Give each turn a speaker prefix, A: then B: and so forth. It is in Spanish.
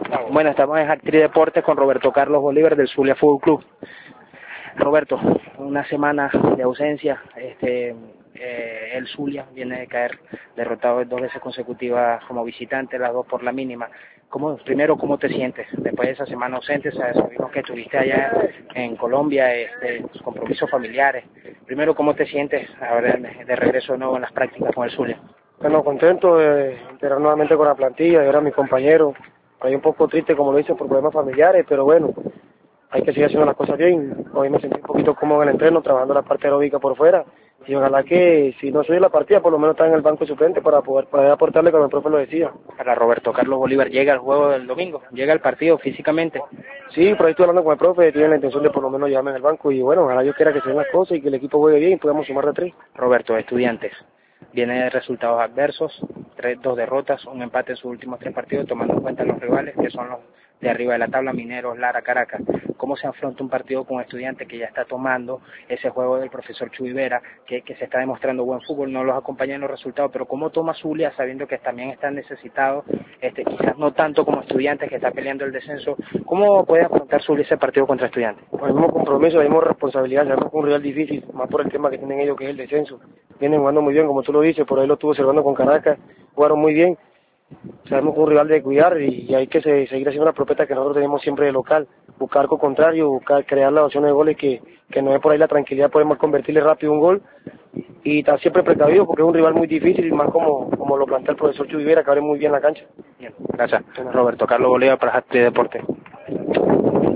A: Bueno, estamos en Actriz Deportes con Roberto Carlos Bolívar del Zulia Fútbol Club. Roberto, una semana de ausencia, el Zulia viene de caer derrotado 2 veces consecutivas como visitante, las 2 por la mínima. Primero, ¿cómo te sientes después de esa semana ausente? Sabemos que estuviste allá en Colombia, compromisos familiares. Primero, ¿cómo te sientes ahora de regreso de nuevo en las prácticas con el Zulia?
B: Bueno, contento de integrar nuevamente con la plantilla, de ver a mis compañeros. Ahí un poco triste, como lo hice, por problemas familiares, pero bueno, hay que seguir haciendo las cosas bien. Hoy me sentí un poquito cómodo en el entreno, trabajando la parte aeróbica por fuera. Y ojalá que, si no soy en la partida, por lo menos estar en el banco suplente para poder aportarle, como el profe lo decía.
A: Para Roberto Carlos Bolívar, ¿llega el juego del domingo? ¿Llega el partido físicamente?
B: Sí, por ahí estoy hablando con el profe, tiene la intención de por lo menos llevarme en el banco. Y bueno, ojalá yo quiera que se den las cosas y que el equipo juegue bien y podamos sumar de 3.
A: Roberto, Estudiantes. Viene de resultados adversos, 2 derrotas, un empate en sus últimos 3 partidos, tomando en cuenta los rivales que son los de arriba de la tabla, Mineros, Lara, Caracas. ¿Cómo se afronta un partido con Estudiantes que ya está tomando ese juego del profesor Chuy Vera, que se está demostrando buen fútbol, no los acompaña en los resultados, pero cómo toma Zulia sabiendo que también están necesitados, quizás no tanto como Estudiantes que está peleando el descenso? ¿Cómo puede afrontar Zulia ese partido contra Estudiantes?
B: Con el mismo compromiso, la misma responsabilidad, sabemos que es un rival difícil, más por el tema que tienen ellos que es el descenso. Vienen jugando muy bien, como tú lo dices, por ahí lo estuve observando con Caracas, jugaron muy bien. Sabemos que es un rival de cuidar y hay que seguir haciendo la propuesta que nosotros tenemos siempre de local, buscar algo contrario, buscar crear las opciones de goles que nos dé por ahí la tranquilidad, podemos convertirle rápido un gol y estar siempre precavido porque es un rival muy difícil y más como lo plantea el profesor Chuy Vera, que abre muy bien la cancha.
A: Bien, gracias. Roberto Carlos Bolívar para Actriz Deportes.